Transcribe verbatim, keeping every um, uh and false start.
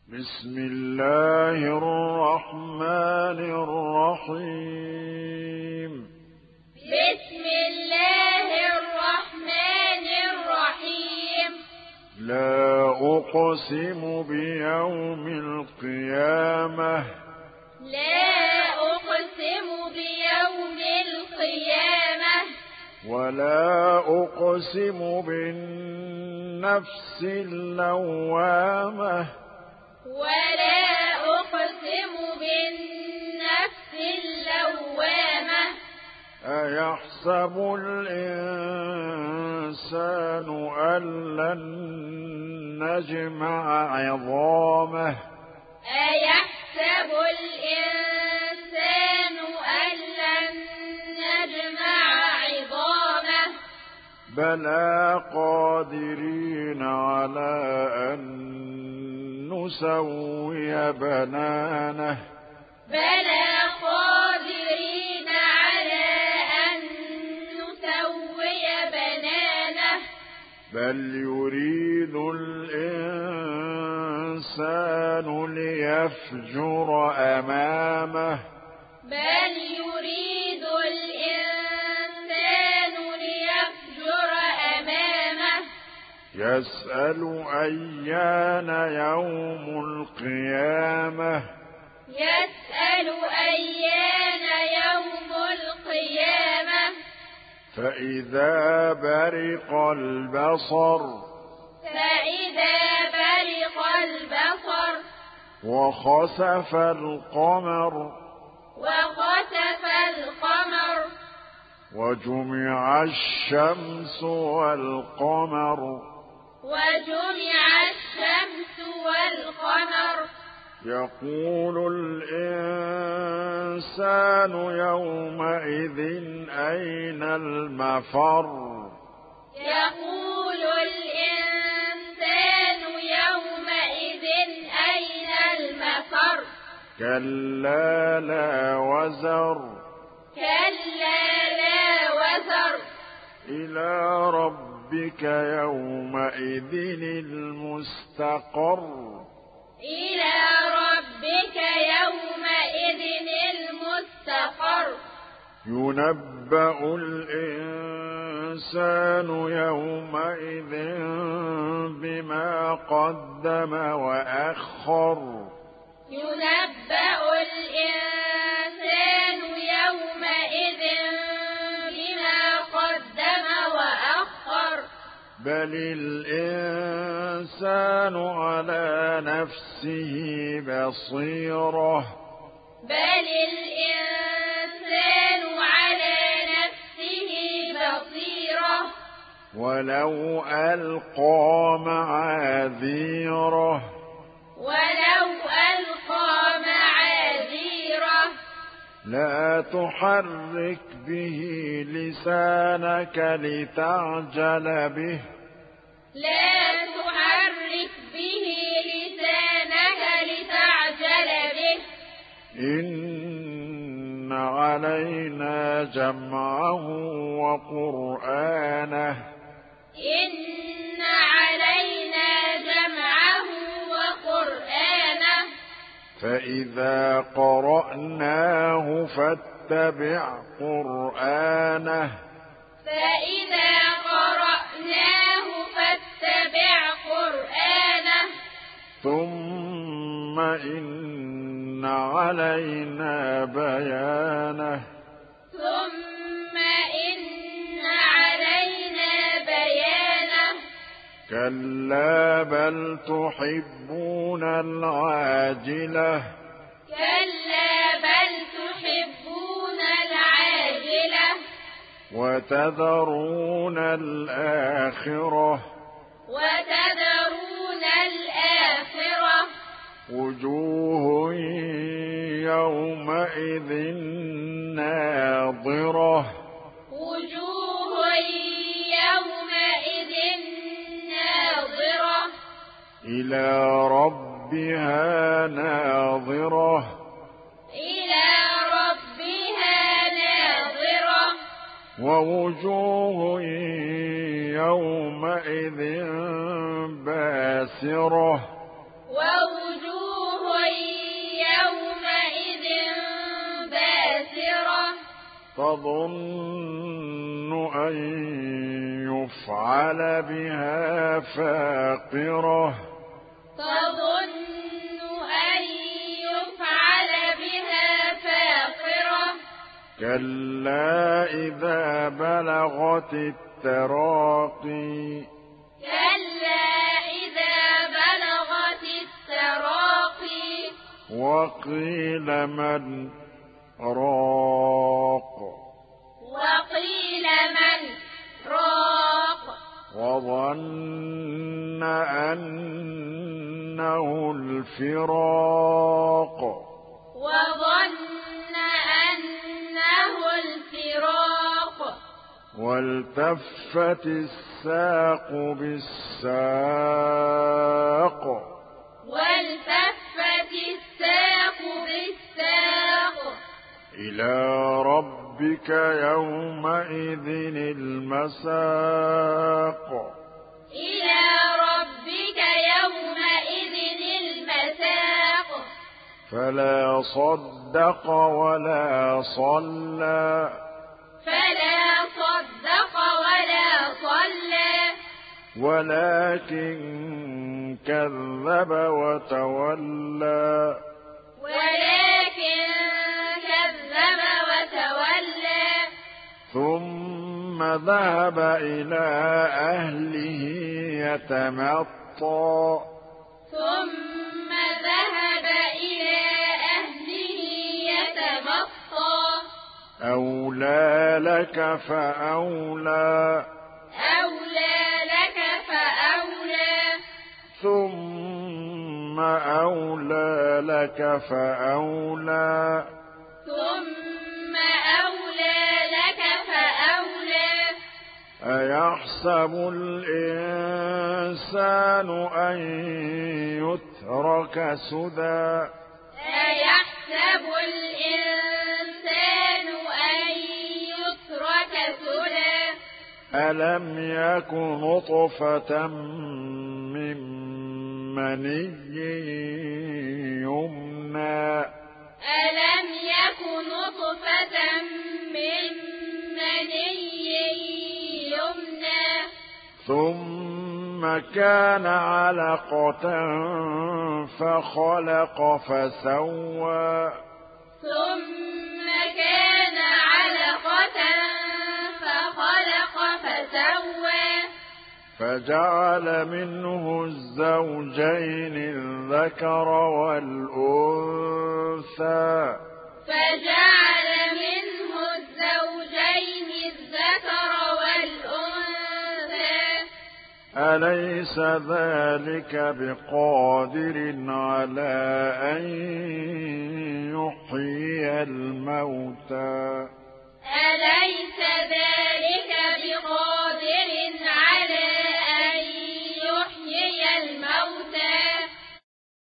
بسم الله الرحمن الرحيم بسم الله الرحمن الرحيم لا أقسم بيوم القيامة لا أقسم بيوم القيامة ولا أقسم بالنفس اللوامة ولا أقسم بالنفس اللوامة أيحسب الإنسان أن لن نجمع عظامه أيحسب الإنسان أن لن نجمع عظامه بلى قادرين على أن نسوي بنانه بلى قادرين على أن نسوي بنانه بل يريد الإنسان ليفجر أمامه بل يريد الإنسان ليفجر أمامه يسأل أيان يوم القيامة يسأل أيان يوم القيامة فإذا برق البصر فإذا برق البصر وخسف القمر وخسف القمر وجمع الشمس والقمر وجمع الشمس والقمر يقول الإنسان يومئذ أين المفر يقول الإنسان يومئذ أين المفر كلا لا وزر كلا لا وزر إلى ربك يومئذ المستقر إلى ربك يومئذ المستقر ينبأ الإنسان يومئذ بما قدم وأخر ينبأ الإنسان يومئذ بما قدم وأخر بل الإنسان على نفسه بصيرة بل الإنسان على نفسه بصيرة ولو ألقى معاذيره ولو ألقى معاذيره لا تحرك به لسانك لتعجل به لا تحرك به لسانك لتعجل به إن علينا جمعه وقرآنه إن علينا جمعه وقرآنه فإذا قرأناه فاتبع قرآنه فإذا قرأناه فاتبع قرآنه ثم إن علينا بيانه ثم إن علينا بيانه كلا بل تحبون العاجلة كلا بل تحبون العاجلة وتذرون الآخرة وتذرون الآخرة وجوه يومئذ ناظرة وجوه يومئذ ناظرة إلى ربها ناظرة إلى ربها ناظرة ووجوه يومئذ باسرة ووجوه تظن أن يفعل بها فاقرة تظن أن يفعل بها فاقرة كلا إذا بلغت التراقي كلا إذا بلغت التراقي وقيل من راق وقيل من راق وظن أنه الفراق وظن أنه الفراق والتفت الساق بالساق والتفت الساق بالساق إلى ربك يومئذ المساق إلى ربك يومئذ المساق فلا صدق ولا صلى فلا صدق ولا صلى ولكن كذب وتولى ولكن كذب وتولى ثم ذهب إلى أهله يتمطى ثم ذهب إلى أهله يتمطى أولى لك فأولى أولى لك فأولى ثم أولى لك فأولى ثم أولى لك فأولى أيحسب الإنسان أن يترك سدى أيحسب الإنسان أن يترك سدى ألم يك نطفة من مني يمنى ألم يك نطفة من مني يمنى ثم كان علقة فخلق فسوى ثم كان علقة فخلق فسوى فجعل منه الزوجين الذكر والأنثى فجعل منه الزوجين الذكر والأنثى أليس ذلك بقادر على أن يحيي الموتى أليس